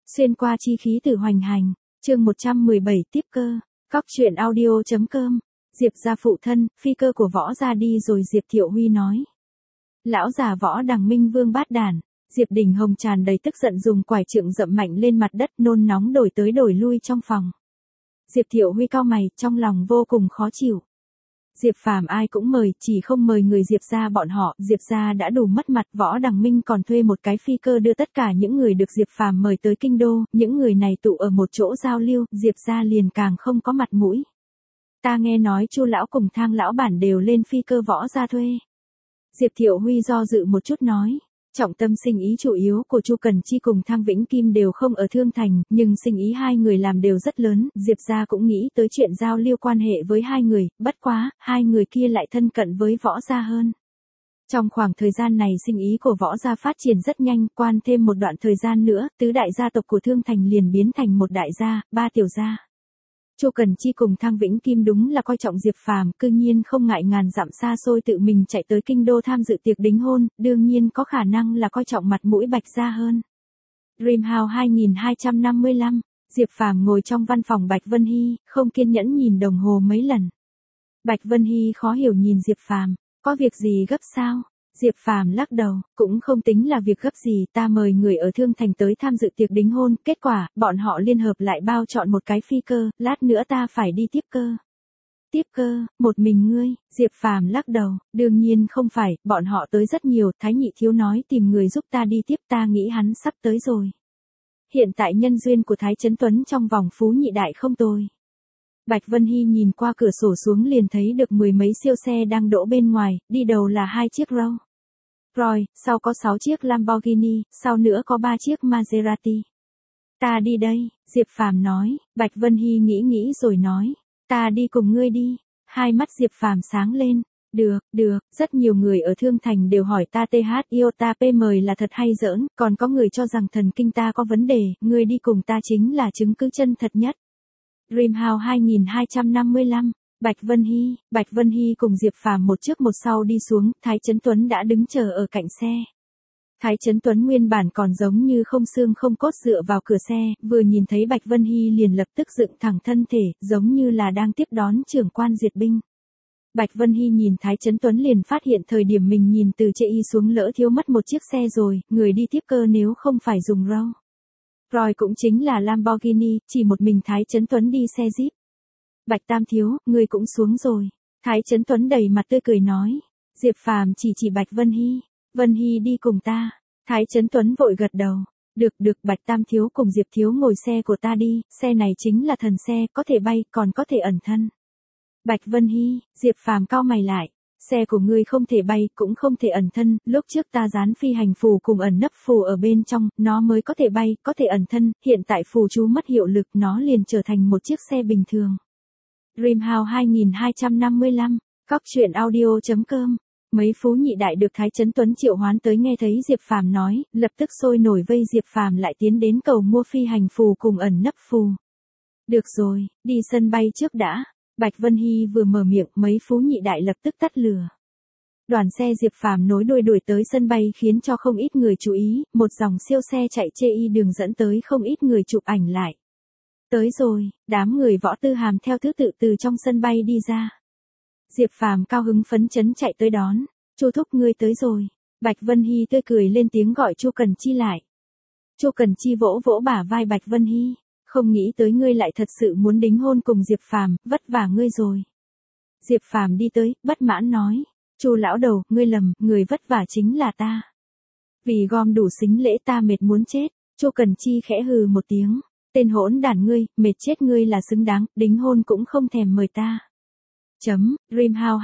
Xuyên qua chi khí từ hoành hành, chương 117 tiếp cơ, Cóc truyện audio.com, Diệp gia phụ thân, phi cơ của Võ gia đi rồi. Diệp Thiệu Huy nói. Lão già Võ Đằng Minh Vương bát đản. Diệp Đình Hồng tràn đầy tức giận dùng quải trượng dậm mạnh lên mặt đất, nôn nóng đổi tới đổi lui trong phòng. Diệp Thiệu Huy cau mày, trong lòng vô cùng khó chịu. Diệp Phàm ai cũng mời, chỉ không mời người Diệp gia bọn họ. Diệp gia đã đủ mất mặt. Võ Đằng Minh còn thuê một cái phi cơ đưa tất cả những người được Diệp Phàm mời tới kinh đô. Những người này tụ ở một chỗ giao lưu, Diệp gia liền càng không có mặt mũi. Ta nghe nói Chu lão cùng Thang lão bản đều lên phi cơ Võ gia thuê. Diệp Thiệu Huy do dự một chút nói. Trọng tâm sinh ý chủ yếu của Chu Cần Chi cùng Thang Vĩnh Kim đều không ở Thương Thành, nhưng sinh ý hai người làm đều rất lớn. Diệp gia cũng nghĩ tới chuyện giao lưu quan hệ với hai người, bất quá, hai người kia lại thân cận với Võ gia hơn. Trong khoảng thời gian này sinh ý của Võ gia phát triển rất nhanh, quan thêm một đoạn thời gian nữa, tứ đại gia tộc của Thương Thành liền biến thành một đại gia, ba tiểu gia. Chu Cần Chi cùng Thang Vĩnh Kim đúng là coi trọng Diệp Phàm, cư nhiên không ngại ngàn dặm xa xôi tự mình chạy tới kinh đô tham dự tiệc đính hôn, đương nhiên có khả năng là coi trọng mặt mũi Bạch gia hơn. Dreamhouse 2255, Diệp Phàm ngồi trong văn phòng Bạch Vân Hy, không kiên nhẫn nhìn đồng hồ mấy lần. Bạch Vân Hy khó hiểu nhìn Diệp Phàm, có việc gì gấp sao? Diệp Phàm lắc đầu, cũng không tính là việc gấp gì, ta mời người ở Thương Thành tới tham dự tiệc đính hôn, kết quả, bọn họ liên hợp lại bao chọn một cái phi cơ, lát nữa ta phải đi tiếp cơ. Tiếp cơ, một mình ngươi? Diệp Phàm lắc đầu, đương nhiên không phải, bọn họ tới rất nhiều, Thái Nhị Thiếu nói tìm người giúp ta đi tiếp, ta nghĩ hắn sắp tới rồi. Hiện tại nhân duyên của Thái Chấn Tuấn trong vòng Phú Nhị Đại không tồi. Bạch Vân Hy nhìn qua cửa sổ xuống liền thấy được mười mấy siêu xe đang đỗ bên ngoài, đi đầu là 2 chiếc Rolls Royce, sau có 6 chiếc Lamborghini, sau nữa có 3 chiếc Maserati. Ta đi đây, Diệp Phàm nói. Bạch Vân Hy nghĩ rồi nói, ta đi cùng ngươi đi. Hai mắt Diệp Phàm sáng lên. Được, rất nhiều người ở Thương Thành đều hỏi ta iota p mời là thật hay giỡn, còn có người cho rằng thần kinh ta có vấn đề, ngươi đi cùng ta chính là chứng cứ chân thật nhất. Dreamhouse 2255, Bạch Vân Hy cùng Diệp Phàm một trước một sau đi xuống, Thái Chấn Tuấn đã đứng chờ ở cạnh xe. Thái Chấn Tuấn nguyên bản còn giống như không xương không cốt dựa vào cửa xe, vừa nhìn thấy Bạch Vân Hy liền lập tức dựng thẳng thân thể, giống như là đang tiếp đón trưởng quan duyệt binh. Bạch Vân Hy nhìn Thái Chấn Tuấn liền phát hiện thời điểm mình nhìn từ chê y xuống lỡ thiếu mất một chiếc xe rồi, người đi tiếp cơ nếu không phải dùng Rolls Royce cũng chính là Lamborghini, chỉ một mình Thái Chấn Tuấn đi xe Jeep. Bạch Tam Thiếu, ngươi cũng xuống rồi. Thái Chấn Tuấn đầy mặt tươi cười nói. Diệp Phàm chỉ Bạch Vân Hy đi cùng ta. Thái Chấn Tuấn vội gật đầu. Được, Bạch Tam Thiếu cùng Diệp Thiếu ngồi xe của ta đi, xe này chính là thần xe, có thể bay, còn có thể ẩn thân. Bạch Vân Hy, Diệp Phàm cau mày lại. Xe của ngươi không thể bay, cũng không thể ẩn thân, lúc trước ta dán phi hành phù cùng ẩn nấp phù ở bên trong, nó mới có thể bay, có thể ẩn thân, hiện tại phù chú mất hiệu lực, nó liền trở thành một chiếc xe bình thường. Dreamhouse 2255, Cóc truyện audio.com, mấy Phú Nhị Đại được Thái Chấn Tuấn triệu hoán tới nghe thấy Diệp Phàm nói, lập tức sôi nổi vây Diệp Phàm lại tiến đến cầu mua phi hành phù cùng ẩn nấp phù. Được rồi, đi sân bay trước đã. Bạch Vân Hy vừa mở miệng, mấy Phú Nhị Đại lập tức tắt lửa. Đoàn xe Diệp Phàm nối đuôi đuổi tới sân bay khiến cho không ít người chú ý, một dòng siêu xe chạy chê y đường dẫn tới không ít người chụp ảnh lại. Tới rồi, đám người Võ Tư Hàm theo thứ tự từ trong sân bay đi ra. Diệp Phàm cao hứng phấn chấn chạy tới đón, Chu thúc ngươi tới rồi. Bạch Vân Hy tươi cười lên tiếng gọi Chu Cần Chi lại. Chu Cần Chi vỗ vỗ bả vai Bạch Vân Hy. Không nghĩ tới ngươi lại thật sự muốn đính hôn cùng Diệp Phàm, vất vả ngươi rồi. Diệp Phàm đi tới, bất mãn nói, Chu lão đầu, ngươi lầm, người vất vả chính là ta. Vì gom đủ sính lễ ta mệt muốn chết. Chu Cần Chi khẽ hừ một tiếng, tên hỗn đản ngươi, mệt chết ngươi là xứng đáng, đính hôn cũng không thèm mời ta. Dreamhouse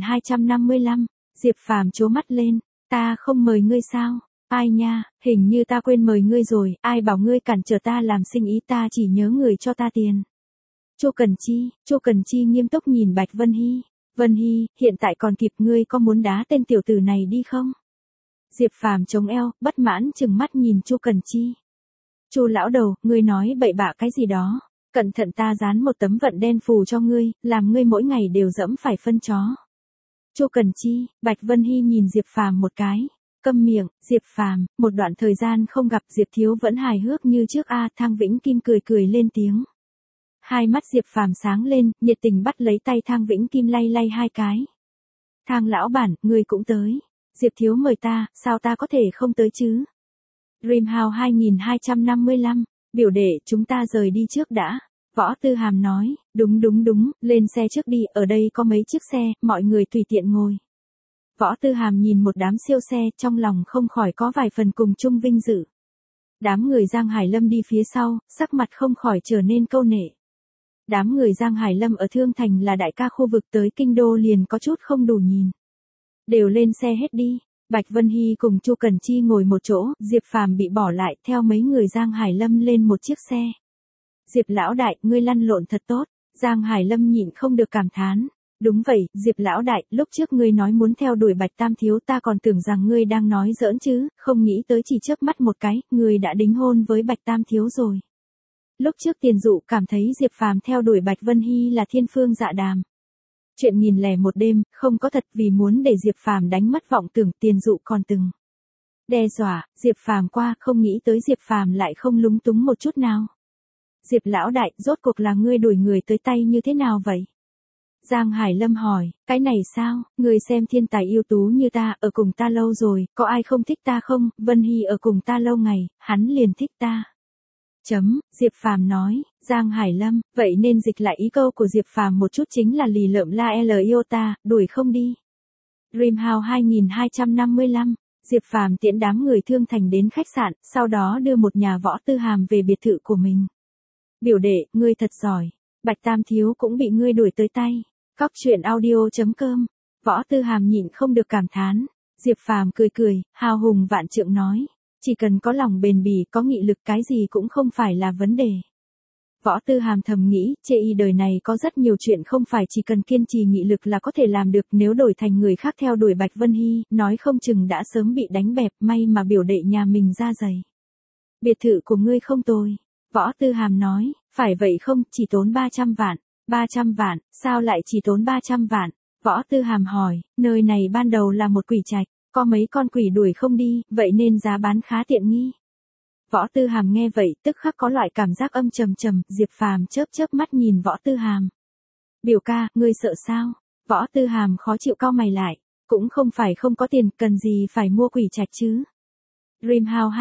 2255, Diệp Phàm trố mắt lên, ta không mời ngươi sao? Ai nha, hình như ta quên mời ngươi rồi, ai bảo ngươi cản trở ta làm sinh ý, ta chỉ nhớ người cho ta tiền. Chu Cần Chi nghiêm túc nhìn Bạch Vân Hy. Vân Hy, hiện tại còn kịp, ngươi có muốn đá tên tiểu tử này đi không? Diệp Phàm chống eo, bất mãn chừng mắt nhìn Chu Cần Chi. Chu lão đầu, ngươi nói bậy bạ cái gì đó? Cẩn thận ta dán một tấm vận đen phù cho ngươi, làm ngươi mỗi ngày đều dẫm phải phân chó. Chu Cần Chi, Bạch Vân Hy nhìn Diệp Phàm một cái. Câm miệng, Diệp Phàm, một đoạn thời gian không gặp Diệp Thiếu vẫn hài hước như trước a. Thang Vĩnh Kim cười cười lên tiếng. Hai mắt Diệp Phàm sáng lên, nhiệt tình bắt lấy tay Thang Vĩnh Kim lay lay hai cái. Thang lão bản, ngươi cũng tới. Diệp Thiếu mời ta, sao ta có thể không tới chứ? Dreamhouse 2255, biểu đệ chúng ta rời đi trước đã. Võ Tư Hàm nói, đúng, lên xe trước đi, ở đây có mấy chiếc xe, mọi người tùy tiện ngồi. Võ Tư Hàm nhìn một đám siêu xe, trong lòng không khỏi có vài phần cùng chung vinh dự. Đám người Giang Hải Lâm đi phía sau, sắc mặt không khỏi trở nên câu nệ. Đám người Giang Hải Lâm ở Thương Thành là đại ca khu vực, tới kinh đô liền có chút không đủ nhìn. Đều lên xe hết đi. Bạch Vân Hy cùng Chu Cẩn Chi ngồi một chỗ, Diệp Phàm bị bỏ lại theo mấy người Giang Hải Lâm lên một chiếc xe. Diệp lão đại, ngươi lăn lộn thật tốt. Giang Hải Lâm nhịn không được cảm thán. Đúng vậy, Diệp lão đại, lúc trước ngươi nói muốn theo đuổi Bạch Tam thiếu, ta còn tưởng rằng ngươi đang nói giỡn chứ, không nghĩ tới chỉ chớp mắt một cái, ngươi đã đính hôn với Bạch Tam thiếu rồi. Lúc trước Tiền Dụ cảm thấy Diệp Phàm theo đuổi Bạch Vân Hy là thiên phương dạ đàm. Chuyện 1001 đêm, không có thật, vì muốn để Diệp Phàm đánh mất vọng tưởng, Tiền Dụ còn từng đe dọa Diệp Phàm qua, không nghĩ tới Diệp Phàm lại không lúng túng một chút nào. Diệp lão đại, rốt cuộc là ngươi đuổi người tới tay như thế nào vậy? Giang Hải Lâm hỏi, cái này sao, ngươi xem thiên tài ưu tú như ta, ở cùng ta lâu rồi, có ai không thích ta không? Vân Hy ở cùng ta lâu ngày, hắn liền thích ta. Diệp Phàm nói, Giang Hải Lâm, vậy nên dịch lại ý câu của Diệp Phàm một chút chính là lì lợm la L yêu ta, đuổi không đi. Dreamhouse 2255, Diệp Phàm tiễn đám người Thương Thành đến khách sạn, sau đó đưa một nhà Võ Tư Hàm về biệt thự của mình. Biểu đệ, ngươi thật giỏi, Bạch Tam thiếu cũng bị ngươi đuổi tới tay. Cóc truyện audio.com, Võ Tư Hàm nhịn không được cảm thán. Diệp Phàm cười cười, hào hùng vạn trượng nói. Chỉ cần có lòng bền bỉ, có nghị lực, cái gì cũng không phải là vấn đề. Võ Tư Hàm thầm nghĩ, chê y đời này có rất nhiều chuyện không phải chỉ cần kiên trì nghị lực là có thể làm được, nếu đổi thành người khác theo đuổi Bạch Vân Hy, nói không chừng đã sớm bị đánh bẹp, may mà biểu đệ nhà mình ra dày. Biệt thự của ngươi không tồi. Võ Tư Hàm nói, phải vậy không, chỉ tốn 300 vạn. 300 vạn, sao lại chỉ tốn 300 vạn? Võ Tư Hàm hỏi, nơi này ban đầu là một quỷ trạch. Có mấy con quỷ đuổi không đi, vậy nên giá bán khá tiện nghi. Võ Tư Hàm nghe vậy, tức khắc có loại cảm giác âm trầm trầm, Diệp Phàm chớp mắt nhìn Võ Tư Hàm. Biểu ca, ngươi sợ sao? Võ Tư Hàm khó chịu cau mày lại, cũng không phải không có tiền, cần gì phải mua quỷ trạch chứ? Dreamhouse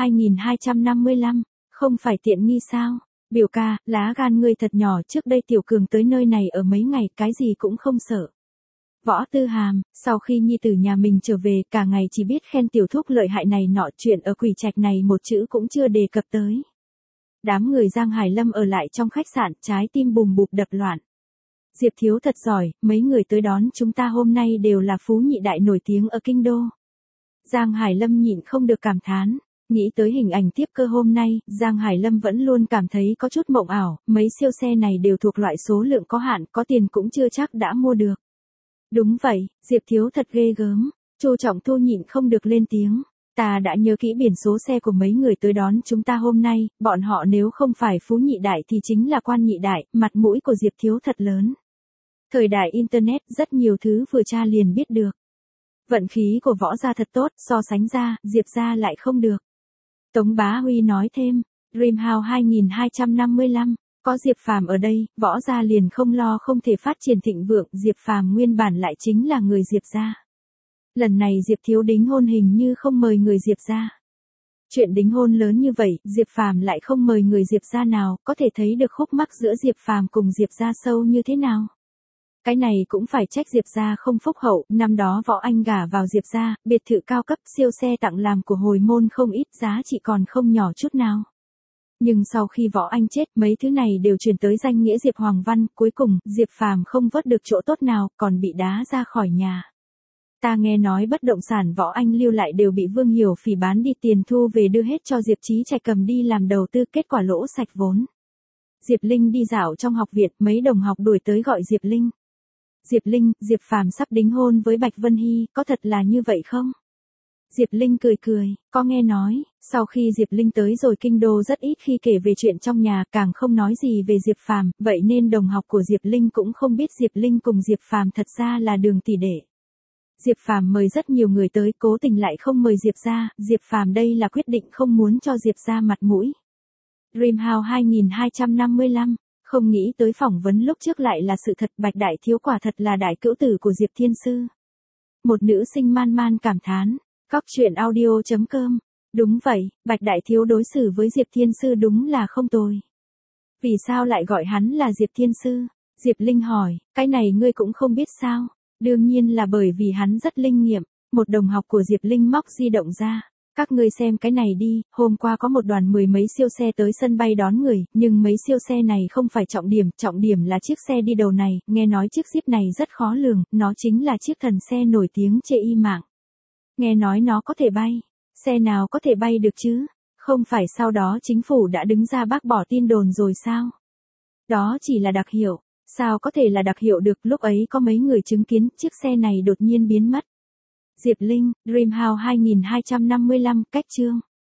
2255, không phải tiện nghi sao? Biểu ca, lá gan ngươi thật nhỏ, trước đây Tiểu Cường tới nơi này ở mấy ngày, cái gì cũng không sợ. Võ Tư Hàm, sau khi nhi tử nhà mình trở về, cả ngày chỉ biết khen tiểu thúc lợi hại này nọ, chuyện ở quỷ trạch này một chữ cũng chưa đề cập tới. Đám người Giang Hải Lâm ở lại trong khách sạn, trái tim bùm bụp đập loạn. Diệp thiếu thật giỏi, mấy người tới đón chúng ta hôm nay đều là phú nhị đại nổi tiếng ở kinh đô. Giang Hải Lâm nhịn không được cảm thán. Nghĩ tới hình ảnh tiếp cơ hôm nay, Giang Hải Lâm vẫn luôn cảm thấy có chút mộng ảo, mấy siêu xe này đều thuộc loại số lượng có hạn, có tiền cũng chưa chắc đã mua được. Đúng vậy, Diệp thiếu thật ghê gớm. Chu Trọng Thu nhịn không được lên tiếng. Ta đã nhớ kỹ biển số xe của mấy người tới đón chúng ta hôm nay, bọn họ nếu không phải phú nhị đại thì chính là quan nhị đại, mặt mũi của Diệp thiếu thật lớn. Thời đại Internet rất nhiều thứ vừa tra liền biết được. Vận khí của Võ gia thật tốt, so sánh ra, Diệp gia lại không được. Tống Bá Huy nói thêm, Dreamhouse 2255, có Diệp Phàm ở đây, Võ gia liền không lo không thể phát triển thịnh vượng, Diệp Phàm nguyên bản lại chính là người Diệp gia. Lần này Diệp thiếu đính hôn hình như không mời người Diệp gia. Chuyện đính hôn lớn như vậy, Diệp Phàm lại không mời người Diệp gia nào, có thể thấy được khúc mắc giữa Diệp Phàm cùng Diệp gia sâu như thế nào. Cái này cũng phải trách Diệp gia không phúc hậu, năm đó Võ Anh gả vào Diệp gia, biệt thự cao cấp, siêu xe tặng làm của hồi môn không ít, giá trị còn không nhỏ chút nào. Nhưng sau khi Võ Anh chết, mấy thứ này đều chuyển tới danh nghĩa Diệp Hoàng Văn, cuối cùng, Diệp Phàm không vớt được chỗ tốt nào, còn bị đá ra khỏi nhà. Ta nghe nói bất động sản Võ Anh lưu lại đều bị Vương Hiểu Phỉ bán đi, tiền thu về đưa hết cho Diệp Chí Trạch cầm đi làm đầu tư, kết quả lỗ sạch vốn. Diệp Linh đi dạo trong học viện, mấy đồng học đuổi tới gọi Diệp Linh. Diệp Linh, Diệp Phàm sắp đính hôn với Bạch Vân Hy, có thật là như vậy không? Diệp Linh cười cười, có nghe nói, sau khi Diệp Linh tới rồi kinh đô rất ít khi kể về chuyện trong nhà, càng không nói gì về Diệp Phàm, vậy nên đồng học của Diệp Linh cũng không biết Diệp Linh cùng Diệp Phàm thật ra là đường tỷ đệ. Diệp Phàm mời rất nhiều người tới, cố tình lại không mời Diệp gia, Diệp Phàm đây là quyết định không muốn cho Diệp gia mặt mũi. Dreamhouse 2255, không nghĩ tới phỏng vấn lúc trước lại là sự thật, Bạch Đại Thiếu quả thật là đại cữu tử của Diệp Thiên Sư. Một nữ sinh man man cảm thán, Cóc truyện audio.com. Đúng vậy, Bạch Đại Thiếu đối xử với Diệp Thiên Sư đúng là không tồi. Vì sao lại gọi hắn là Diệp Thiên Sư? Diệp Linh hỏi, cái này ngươi cũng không biết sao? Đương nhiên là bởi vì hắn rất linh nghiệm. Một đồng học của Diệp Linh móc di động ra. Các ngươi xem cái này đi, hôm qua có một đoàn 10 mấy siêu xe tới sân bay đón người, nhưng mấy siêu xe này không phải trọng điểm là chiếc xe đi đầu này, nghe nói chiếc Jeep này rất khó lường, nó chính là chiếc thần xe nổi tiếng chê y mạng. Nghe nói nó có thể bay, xe nào có thể bay được chứ? Không phải sau đó chính phủ đã đứng ra bác bỏ tin đồn rồi sao? Đó chỉ là đặc hiệu, sao có thể là đặc hiệu được, lúc ấy có mấy người chứng kiến chiếc xe này đột nhiên biến mất. Diệp Linh, Dreamhouse 2255, cách chương.